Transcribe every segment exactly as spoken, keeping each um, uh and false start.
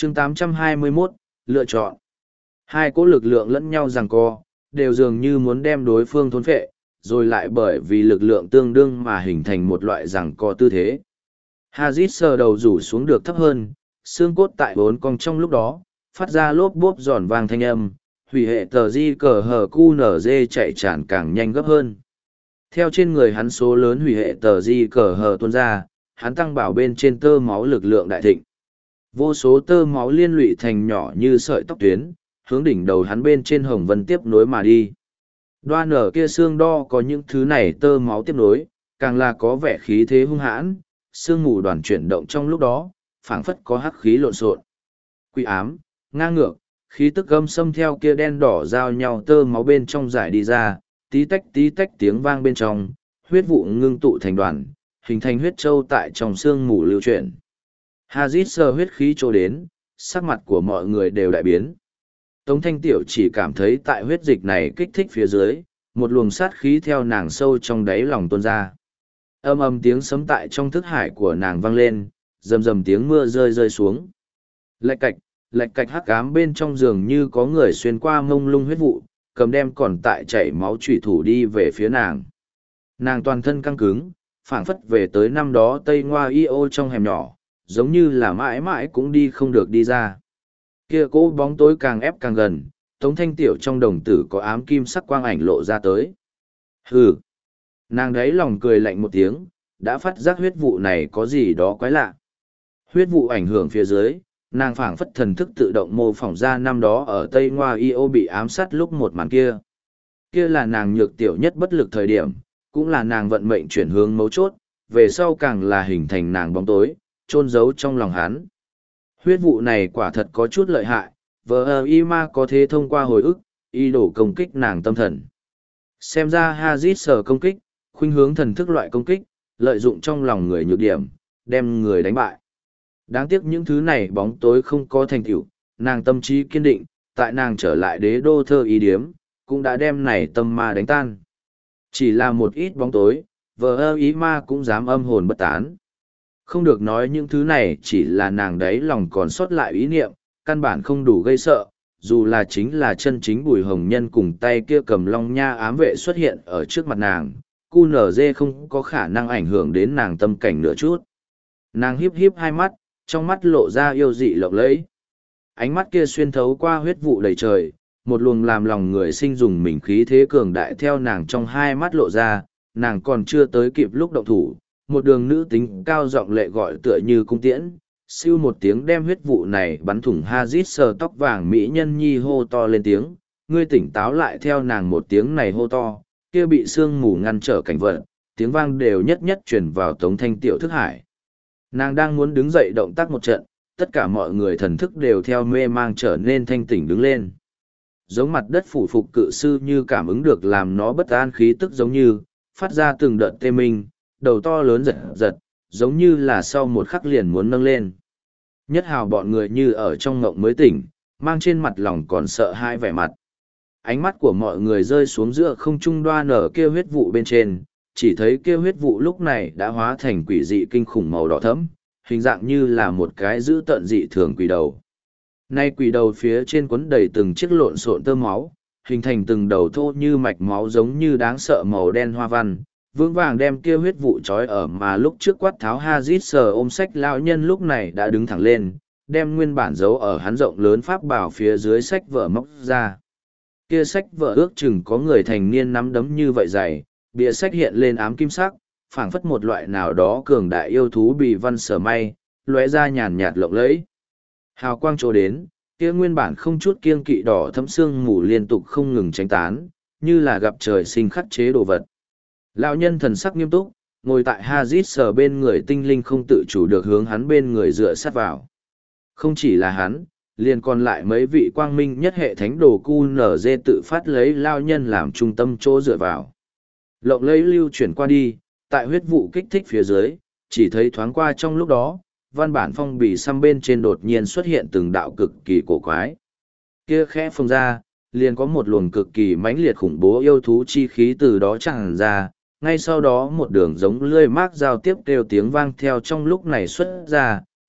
chương tám trăm hai mươi mốt, lựa chọn. Hai cỗ lực lượng lẫn nhau giằng co, đều dường như muốn đem đối phương thôn phệ, rồi lại bởi vì lực lượng tương đương mà hình thành một loại giằng co tư thế. Hazit sờ đầu rủ xuống được thấp hơn, xương cốt tại bốn cong trong lúc đó, phát ra lốp bốp giòn vang thanh âm, hủy hệ tờ di cờ hờ cu nở dê chạy tràn càng nhanh gấp hơn. Theo trên người hắn số lớn hủy hệ tờ di cờ hờ tuôn ra, hắn tăng bảo bên trên tơ máu lực lượng đại thịnh. Vô số tơ máu liên lụy thành nhỏ như sợi tóc tuyến, hướng đỉnh đầu hắn bên trên hồng vân tiếp nối mà đi. Đoan ở kia xương đo có những thứ này tơ máu tiếp nối, càng là có vẻ khí thế hung hãn, xương mù đoàn chuyển động trong lúc đó, phảng phất có hắc khí lộn xộn. Quỷ ám, ngang ngược, khí tức gâm xâm theo kia đen đỏ giao nhau tơ máu bên trong giải đi ra, tí tách tí tách tiếng vang bên trong, huyết vụ ngưng tụ thành đoàn, hình thành huyết châu tại trong xương mù lưu chuyển. Hazit sờ huyết khí trôi đến, sắc mặt của mọi người đều đại biến. Tống Thanh Tiểu chỉ cảm thấy tại huyết dịch này kích thích phía dưới, một luồng sát khí theo nàng sâu trong đáy lòng tuôn ra. Âm âm tiếng sấm tại trong thức hải của nàng vang lên, rầm rầm tiếng mưa rơi rơi xuống. Lạch cạch, lạch cạch hắc ám bên trong giường như có người xuyên qua mông lung huyết vụ, cầm đem còn tại chảy máu chủy thủ đi về phía nàng. Nàng toàn thân căng cứng, phảng phất về tới năm đó Tây Ngoa Y O trong hẻm nhỏ, giống như là mãi mãi cũng đi không được đi ra. Kia cỗ bóng tối càng ép càng gần, Tống Thanh Tiểu trong đồng tử có ám kim sắc quang ảnh lộ ra tới. Hừ! Nàng đấy lòng cười lạnh một tiếng, đã phát giác huyết vụ này có gì đó quái lạ. Huyết vụ ảnh hưởng phía dưới, nàng phảng phất thần thức tự động mô phỏng ra năm đó ở Tây Ngoa Y O bị ám sát lúc một màn kia. Kia là nàng nhược tiểu nhất bất lực thời điểm, cũng là nàng vận mệnh chuyển hướng mấu chốt, về sau càng là hình thành nàng bóng tối, chôn giấu trong lòng hắn. Huyết vụ này quả thật có chút lợi hại, vờ ơ y ma có thể thông qua hồi ức, y đổ công kích nàng tâm thần. Xem ra Hazit sở công kích, khuynh hướng thần thức loại công kích, lợi dụng trong lòng người nhược điểm, đem người đánh bại. Đáng tiếc những thứ này bóng tối không có thành tựu, nàng tâm trí kiên định, tại nàng trở lại đế đô thơ ý điếm, cũng đã đem này tâm ma đánh tan. Chỉ là một ít bóng tối, vờ ơ ý ma cũng dám âm hồn bất tán. Không được nói những thứ này chỉ là nàng đấy lòng còn sót lại ý niệm, căn bản không đủ gây sợ, dù là chính là chân chính Bùi Hồng Nhân cùng tay kia cầm long nha ám vệ xuất hiện ở trước mặt nàng, cu nở dê không có khả năng ảnh hưởng đến nàng tâm cảnh nửa chút. Nàng hiếp hiếp hai mắt, trong mắt lộ ra yêu dị lộng lẫy. Ánh mắt kia xuyên thấu qua huyết vụ đầy trời, một luồng làm lòng người sinh dùng mình khí thế cường đại theo nàng trong hai mắt lộ ra, nàng còn chưa tới kịp lúc động thủ, một đường nữ tính cao giọng lệ gọi tựa như cung tiễn, siêu một tiếng đem huyết vụ này bắn thủng Hazit sờ tóc vàng mỹ nhân nhi hô to lên tiếng, ngươi tỉnh táo lại theo nàng một tiếng này hô to, kia bị sương mù ngăn trở cảnh vật, tiếng vang đều nhất nhất truyền vào Tống Thanh Tiểu thức hải. Nàng đang muốn đứng dậy động tác một trận, tất cả mọi người thần thức đều theo mê mang trở nên thanh tỉnh đứng lên. Giống mặt đất phủ phục cự sư như cảm ứng được làm nó bất an khí tức giống như, phát ra từng đợt tê minh, đầu to lớn giật giật, giống như là sau một khắc liền muốn nâng lên. Nhất hào bọn người như ở trong ngộng mới tỉnh, mang trên mặt lòng còn sợ hai vẻ mặt. Ánh mắt của mọi người rơi xuống giữa không trung đoan ở kia huyết vụ bên trên, chỉ thấy kia huyết vụ lúc này đã hóa thành quỷ dị kinh khủng màu đỏ thẫm, hình dạng như là một cái dữ tợn dị thường quỷ đầu. Nay quỷ đầu phía trên quấn đầy từng chiếc lộn xộn tơ máu, hình thành từng đầu thô như mạch máu giống như đáng sợ màu đen hoa văn, vững vàng đem kia huyết vụ trói ở mà lúc trước quát tháo Hazit sờ ôm sách lão nhân lúc này đã đứng thẳng lên, đem nguyên bản giấu ở hắn rộng lớn pháp bảo phía dưới sách vở móc ra. Kia sách vở ước chừng có người thành niên nắm đấm như vậy dày, bìa sách hiện lên ám kim sắc, phảng phất một loại nào đó cường đại yêu thú bị văn sở may, lóe ra nhàn nhạt lộng lẫy. Hào quang chỗ đến, kia nguyên bản không chút kiêng kỵ đỏ thấm xương mù liên tục không ngừng tránh tán, như là gặp trời sinh khắc chế đồ vật. Lão nhân thần sắc nghiêm túc, ngồi tại Hazit sờ bên người tinh linh không tự chủ được hướng hắn bên người dựa sát vào. Không chỉ là hắn, liền còn lại mấy vị quang minh nhất hệ thánh đồ cu nở dê tự phát lấy lão nhân làm trung tâm chỗ dựa vào. Lộng lấy lưu chuyển qua đi, tại huyết vụ kích thích phía dưới, chỉ thấy thoáng qua trong lúc đó, văn bản phong bì xăm bên trên đột nhiên xuất hiện từng đạo cực kỳ cổ quái. Kia khẽ phồng ra, liền có một luồng cực kỳ mãnh liệt khủng bố yêu thú chi khí từ đó tràn ra, ngay sau đó một đường giống lươi mác giao tiếp kêu tiếng vang theo trong lúc này xuất ra,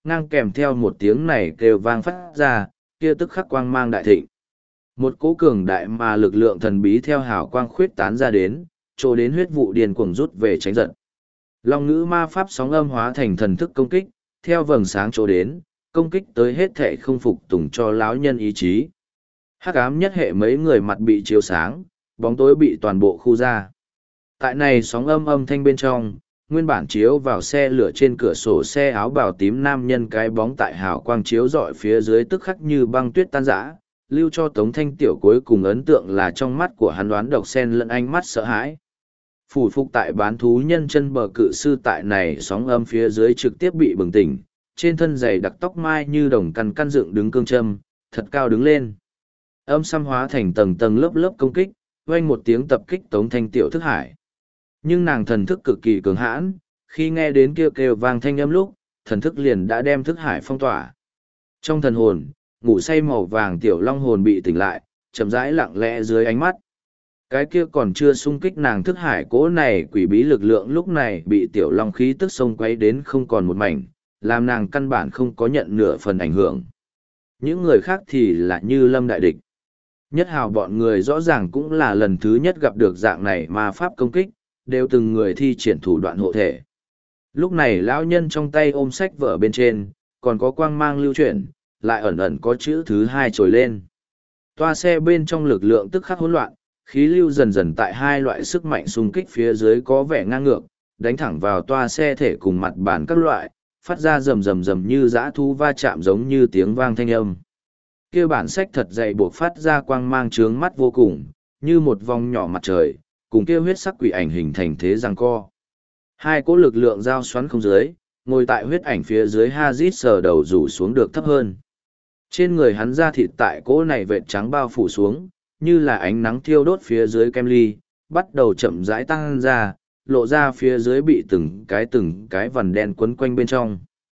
ngang kèm theo một tiếng này kêu vang phát ra, kia tức khắc quang mang đại thịnh. Một cỗ cường đại mà lực lượng thần bí theo hào quang khuyết tán ra đến, trô đến huyết vụ điên cuồng rút về tránh giận. Long ngữ ma pháp sóng âm hóa thành thần thức công kích, theo vầng sáng trô đến, công kích tới hết thể không phục tùng cho lão nhân ý chí. Hắc ám nhất hệ mấy người mặt bị chiếu sáng, bóng tối bị toàn bộ khu ra. Tại này sóng âm âm thanh bên trong, nguyên bản chiếu vào xe lửa trên cửa sổ xe áo bào tím nam nhân cái bóng tại hào quang chiếu rọi phía dưới tức khắc như băng tuyết tan rã, lưu cho Tống Thanh Tiểu cuối cùng ấn tượng là trong mắt của hắn đoán độc sen lẫn ánh mắt sợ hãi. Phủ phục tại bán thú nhân chân bờ cự sư tại này sóng âm phía dưới trực tiếp bị bừng tỉnh, trên thân giày đặc tóc mai như đồng căn căn dựng đứng cương châm, thật cao đứng lên. Âm xăm hóa thành tầng tầng lớp lớp công kích, vang một tiếng tập kích Tống Thanh Tiểu thức hải. Nhưng nàng thần thức cực kỳ cường hãn, khi nghe đến kêu kêu vang thanh âm lúc, thần thức liền đã đem thức hải phong tỏa. Trong thần hồn, ngủ say màu vàng tiểu long hồn bị tỉnh lại, chậm rãi lặng lẽ dưới ánh mắt. Cái kia còn chưa sung kích nàng thức hải cố này quỷ bí lực lượng lúc này bị tiểu long khí tức sông quấy đến không còn một mảnh, làm nàng căn bản không có nhận nửa phần ảnh hưởng. Những người khác thì là như lâm đại địch. Nhất hào bọn người rõ ràng cũng là lần thứ nhất gặp được dạng này ma pháp công kích, đều từng người thi triển thủ đoạn hộ thể. Lúc này lão nhân trong tay ôm sách vở bên trên, còn có quang mang lưu chuyển, lại ẩn ẩn có chữ thứ hai trồi lên. Toa xe bên trong lực lượng tức khắc hỗn loạn, khí lưu dần dần tại hai loại sức mạnh xung kích phía dưới có vẻ ngang ngược, đánh thẳng vào toa xe thể cùng mặt bàn các loại, phát ra rầm rầm rầm như dã thú va chạm giống như tiếng vang thanh âm. Kia bản sách thật dày buộc phát ra quang mang trướng mắt vô cùng, như một vòng nhỏ mặt trời, cùng kia huyết sắc quỷ ảnh hình thành thế giằng co. Hai cỗ lực lượng giao xoắn không dưới, ngồi tại huyết ảnh phía dưới Hazit sờ đầu rủ xuống được thấp hơn. Trên người hắn da thịt tại cỗ này vệt trắng bao phủ xuống, như là ánh nắng thiêu đốt phía dưới kem ly, bắt đầu chậm rãi tăng ra, lộ ra phía dưới bị từng cái từng cái vằn đen quấn quanh bên trong.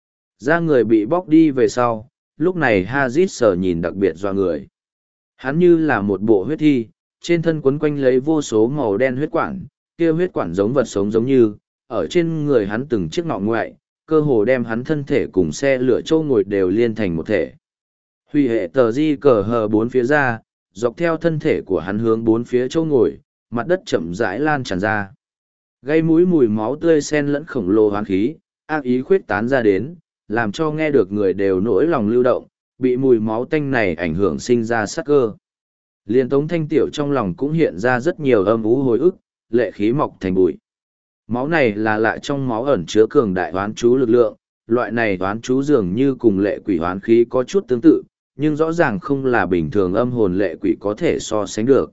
Da người bị bóc đi về sau, lúc này Hazit sờ nhìn đặc biệt doa người. Hắn như là một bộ huyết thi, trên thân quấn quanh lấy vô số màu đen huyết quản, kia huyết quản giống vật sống giống như, ở trên người hắn từng chiếc ngọ ngoại, cơ hồ đem hắn thân thể cùng xe lửa châu ngồi đều liên thành một thể. Huy hệ tờ di cờ hờ bốn phía ra, dọc theo thân thể của hắn hướng bốn phía châu ngồi, mặt đất chậm rãi lan tràn ra. Gây mũi mùi máu tươi sen lẫn khổng lồ hoán khí, ác ý khuyết tán ra đến, làm cho nghe được người đều nỗi lòng lưu động, bị mùi máu tanh này ảnh hưởng sinh ra sắc cơ. Liên Tống Thanh Tiểu trong lòng cũng hiện ra rất nhiều âm ú hồi ức, lệ khí mọc thành bụi. Máu này là lạ trong máu ẩn chứa cường đại hoán chú lực lượng, loại này hoán chú dường như cùng lệ quỷ hoán khí có chút tương tự, nhưng rõ ràng không là bình thường âm hồn lệ quỷ có thể so sánh được.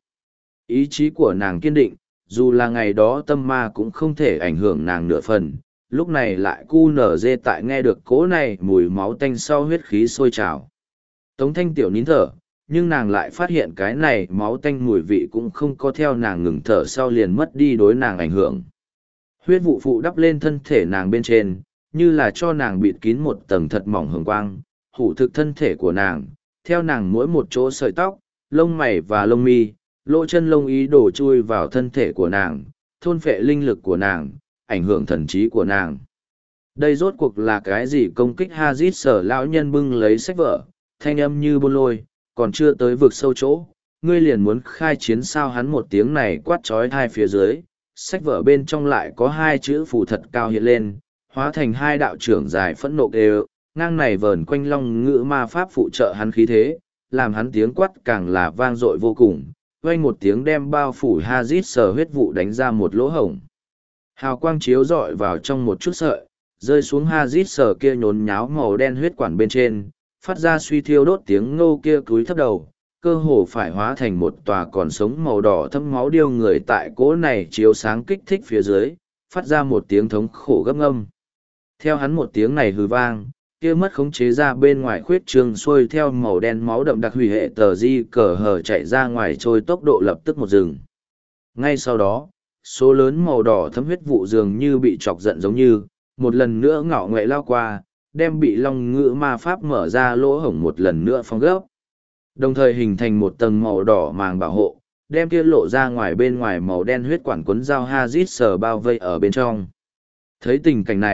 Ý chí của nàng kiên định, dù là ngày đó tâm ma cũng không thể ảnh hưởng nàng nửa phần, lúc này lại cu nở dê tại nghe được cỗ này mùi máu tanh sau huyết khí sôi trào. Tống Thanh Tiểu nín thở, nhưng nàng lại phát hiện cái này máu tanh mùi vị cũng không có theo nàng ngừng thở sau liền mất đi đối nàng ảnh hưởng. Huyết vụ phụ đắp lên thân thể nàng bên trên, như là cho nàng bịt kín một tầng thật mỏng hường quang, hủ thực thân thể của nàng, theo nàng mỗi một chỗ sợi tóc, lông mày và lông mi, lỗ chân lông ý đổ chui vào thân thể của nàng, thôn phệ linh lực của nàng, ảnh hưởng thần trí của nàng. Đây rốt cuộc là cái gì công kích Hazit sở lão nhân bưng lấy sách vở, thanh âm như bôn lôi, còn chưa tới vực sâu chỗ, ngươi liền muốn khai chiến sao hắn một tiếng này quát trói hai phía dưới, sách vở bên trong lại có hai chữ phù thật cao hiện lên, hóa thành hai đạo trưởng dài phẫn nộ đều, ngang này vờn quanh long ngữ ma pháp phụ trợ hắn khí thế, làm hắn tiếng quát càng là vang dội vô cùng, vang một tiếng đem bao phủ Hazit sở huyết vụ đánh ra một lỗ hổng. Hào quang chiếu rọi vào trong một chút sợi, rơi xuống Hazit sở kia nhốn nháo màu đen huyết quản bên trên, phát ra suy thiêu đốt tiếng ngô kia cúi thấp đầu, cơ hồ phải hóa thành một tòa còn sống màu đỏ thâm máu điêu người tại cỗ này chiếu sáng kích thích phía dưới, phát ra một tiếng thống khổ gấp ngâm. Theo hắn một tiếng này hừ vang, kia mất khống chế ra bên ngoài khuyết trường xuôi theo màu đen máu đậm đặc hủy hệ tờ di cờ hờ chạy ra ngoài trôi tốc độ lập tức một rừng. Ngay sau đó, số lớn màu đỏ thấm huyết vụ dường như bị chọc giận giống như, một lần nữa ngọ ngoại lao qua, đem bị long ngữ ma pháp mở ra lỗ hổng một lần nữa phong gấp. Đồng thời hình thành một tầng màu đỏ màng bảo hộ, đem kia lộ ra ngoài bên ngoài màu đen huyết quản cuốn dao Hazit sờ bao vây ở bên trong. Thấy tình cảnh này,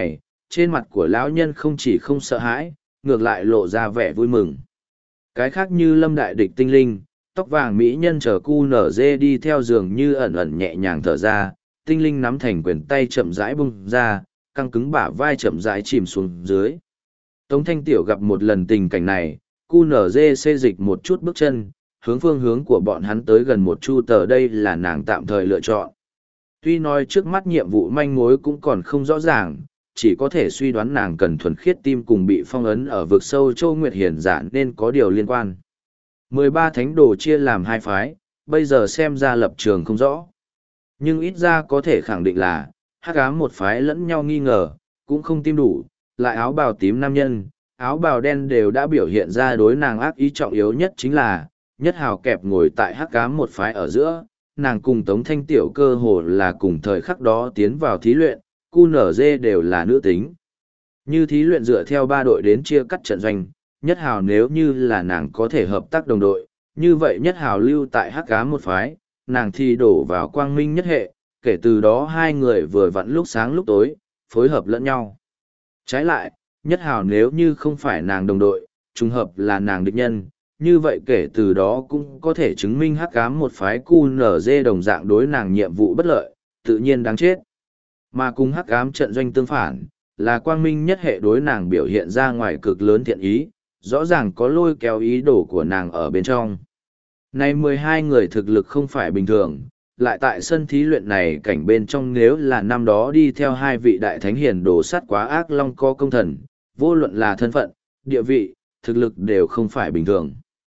trên mặt của lão nhân không chỉ không sợ hãi, ngược lại lộ ra vẻ vui mừng. Cái khác như lâm đại địch tinh linh, tóc vàng mỹ nhân chờ cu nở dê đi theo giường như ẩn ẩn nhẹ nhàng thở ra, tinh linh nắm thành quyền tay chậm rãi bung ra, căng cứng bả vai chậm rãi chìm xuống dưới. Tống Thanh Tiểu gặp một lần tình cảnh này, cu nở dê xê dịch một chút bước chân, hướng phương hướng của bọn hắn tới gần một chu tờ, đây là nàng tạm thời lựa chọn. Tuy nói trước mắt nhiệm vụ manh mối cũng còn không rõ ràng, chỉ có thể suy đoán nàng cần thuần khiết tim cùng bị phong ấn ở vực sâu Châu Nguyệt Hiển giả nên có điều liên quan. mười ba thánh đồ chia làm hai phái, bây giờ xem ra lập trường không rõ. Nhưng ít ra có thể khẳng định là, hắc ám một phái lẫn nhau nghi ngờ, cũng không tim đủ, lại áo bào tím nam nhân, áo bào đen đều đã biểu hiện ra đối nàng ác ý, trọng yếu nhất chính là, nhất hào kẹp ngồi tại hắc ám một phái ở giữa, nàng cùng Tống Thanh Tiểu cơ hồ là cùng thời khắc đó tiến vào thí luyện, cu nở dê đều là nữ tính. Như thí luyện dựa theo ba đội đến chia cắt trận doanh, nhất hào nếu như là nàng có thể hợp tác đồng đội, như vậy nhất hào lưu tại hắc ám một phái, nàng thì đổ vào quang minh nhất hệ, kể từ đó hai người vừa vặn lúc sáng lúc tối, phối hợp lẫn nhau. Trái lại, nhất hào nếu như không phải nàng đồng đội, trùng hợp là nàng địch nhân, như vậy kể từ đó cũng có thể chứng minh hắc ám một phái cu nở dê đồng dạng đối nàng nhiệm vụ bất lợi, tự nhiên đáng chết. Mà cùng hắc ám trận doanh tương phản, là quang minh nhất hệ đối nàng biểu hiện ra ngoài cực lớn thiện ý, rõ ràng có lôi kéo ý đồ của nàng ở bên trong. Nay mười hai người thực lực không phải bình thường, lại tại sân thí luyện này cảnh bên trong nếu là năm đó đi theo hai vị đại thánh hiền đồ sát quá ác long co công thần, vô luận là thân phận, địa vị, thực lực đều không phải bình thường.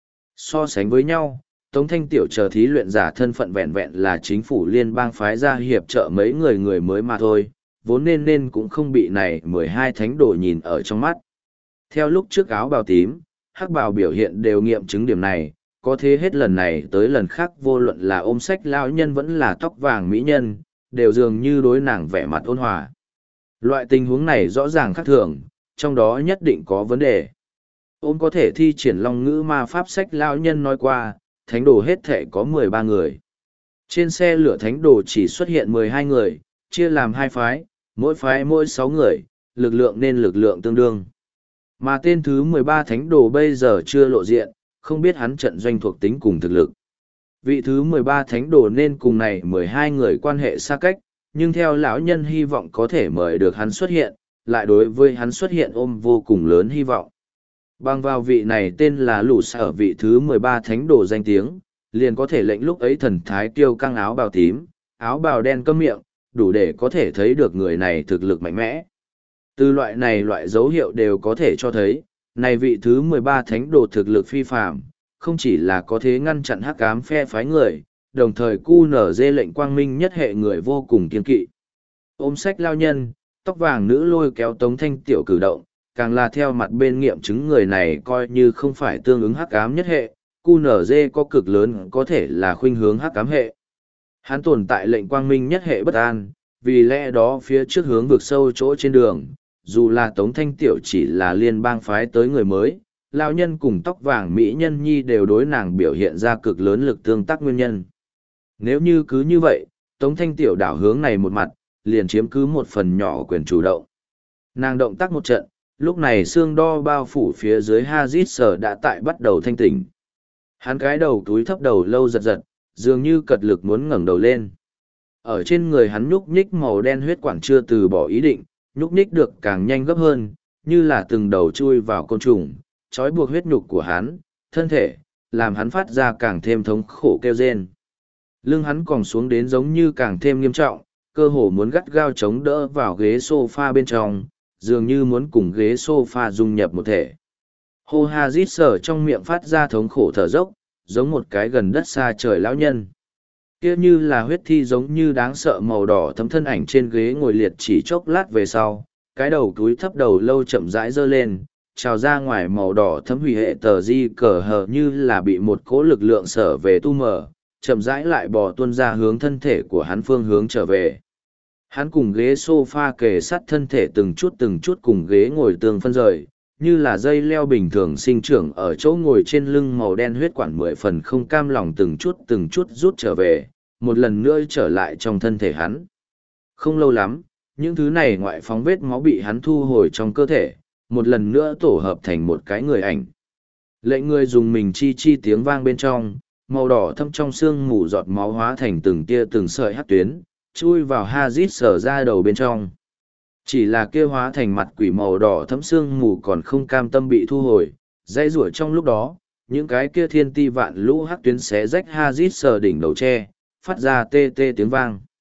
So sánh với nhau, Tống Thanh Tiểu chờ thí luyện giả thân phận vẹn vẹn là chính phủ liên bang phái ra hiệp trợ mấy người người mới mà thôi, vốn nên nên cũng không bị này mười hai thánh đồ nhìn ở trong mắt. Theo lúc trước áo bào tím, hắc bào biểu hiện đều nghiệm chứng điểm này, có thế hết lần này tới lần khác vô luận là ôm sách lão nhân vẫn là tóc vàng mỹ nhân, đều dường như đối nàng vẻ mặt ôn hòa. Loại tình huống này rõ ràng khác thường, trong đó nhất định có vấn đề. Ôm có thể thi triển long ngữ ma pháp sách lão nhân nói qua, thánh đồ hết thể có mười ba người. Trên xe lửa thánh đồ chỉ xuất hiện mười hai người, chia làm hai phái, mỗi phái mỗi sáu người, lực lượng nên lực lượng tương đương. Mà tên thứ mười ba thánh đồ bây giờ chưa lộ diện, không biết hắn trận doanh thuộc tính cùng thực lực. Vị thứ mười ba thánh đồ nên cùng này mười hai người quan hệ xa cách, nhưng theo lão nhân hy vọng có thể mời được hắn xuất hiện, lại đối với hắn xuất hiện ôm vô cùng lớn hy vọng. Bằng vào vị này tên là Lũ Sở vị thứ mười ba thánh đồ danh tiếng, liền có thể lệnh lúc ấy thần thái kiêu căng áo bào tím, áo bào đen câm miệng, đủ để có thể thấy được người này thực lực mạnh mẽ. Từ loại này loại dấu hiệu đều có thể cho thấy, này vị thứ mười ba thánh đồ thực lực phi phàm, không chỉ là có thể ngăn chặn hắc ám phe phái người, đồng thời cu nở dê lệnh quang minh nhất hệ người vô cùng kiên kỵ. Ôm sách lao nhân, tóc vàng nữ lôi kéo Tống Thanh Tiểu cử động, càng là theo mặt bên nghiệm chứng người này coi như không phải tương ứng hắc ám nhất hệ, cu nở dê có cực lớn có thể là khuynh hướng hắc ám hệ. Hắn tồn tại lệnh quang minh nhất hệ bất an, vì lẽ đó phía trước hướng vực sâu chỗ trên đường, dù là Tống Thanh Tiểu chỉ là liên bang phái tới người mới, lão nhân cùng tóc vàng mỹ nhân nhi đều đối nàng biểu hiện ra cực lớn lực tương tác nguyên nhân. Nếu như cứ như vậy, Tống Thanh Tiểu đảo hướng này một mặt, liền chiếm cứ một phần nhỏ quyền chủ động. Nàng động tác một trận, lúc này xương đo bao phủ phía dưới Hazit Sở đã tại bắt đầu thanh tỉnh. Hắn cái đầu túi thấp đầu lâu giật giật, dường như cật lực muốn ngẩng đầu lên. Ở trên người hắn nhúc nhích màu đen huyết quản chưa từ bỏ ý định, nhúc nhích được càng nhanh gấp hơn, như là từng đầu chui vào côn trùng, trói buộc huyết nhục của hắn, thân thể, làm hắn phát ra càng thêm thống khổ kêu rên. Lưng hắn còng xuống đến giống như càng thêm nghiêm trọng, cơ hồ muốn gắt gao chống đỡ vào ghế sofa bên trong, dường như muốn cùng ghế sofa dung nhập một thể. Hô Hazit Sở trong miệng phát ra thống khổ thở dốc, giống một cái gần đất xa trời lão nhân. Kia như là huyết thi giống như đáng sợ màu đỏ thấm thân ảnh trên ghế ngồi liệt chỉ chốc lát về sau, cái đầu túi thấp đầu lâu chậm rãi giơ lên, trào ra ngoài màu đỏ thấm hủy hệ tờ di cờ hờ như là bị một cỗ lực lượng sở về tu mở, chậm rãi lại bò tuôn ra hướng thân thể của hắn phương hướng trở về. Hắn cùng ghế sofa kề sát thân thể từng chút từng chút cùng ghế ngồi tương phân rời, như là dây leo bình thường sinh trưởng ở chỗ ngồi trên lưng màu đen huyết quản mười phần không cam lòng từng chút từng chút rút trở về, một lần nữa trở lại trong thân thể hắn. Không lâu lắm, những thứ này ngoại phóng vết máu bị hắn thu hồi trong cơ thể, một lần nữa tổ hợp thành một cái người ảnh. Lệnh người dùng mình chi chi tiếng vang bên trong, màu đỏ thâm trong xương mù giọt máu hóa thành từng tia từng sợi hắc tuyến, chui vào Hazit sở ra đầu bên trong. Chỉ là kia hóa thành mặt quỷ màu đỏ thấm xương mù còn không cam tâm bị thu hồi, dây rủa trong lúc đó, những cái kia thiên ti vạn lũ hắc tuyến xé rách Hazit sở đỉnh đầu tre, phát ra tê tê tiếng vang.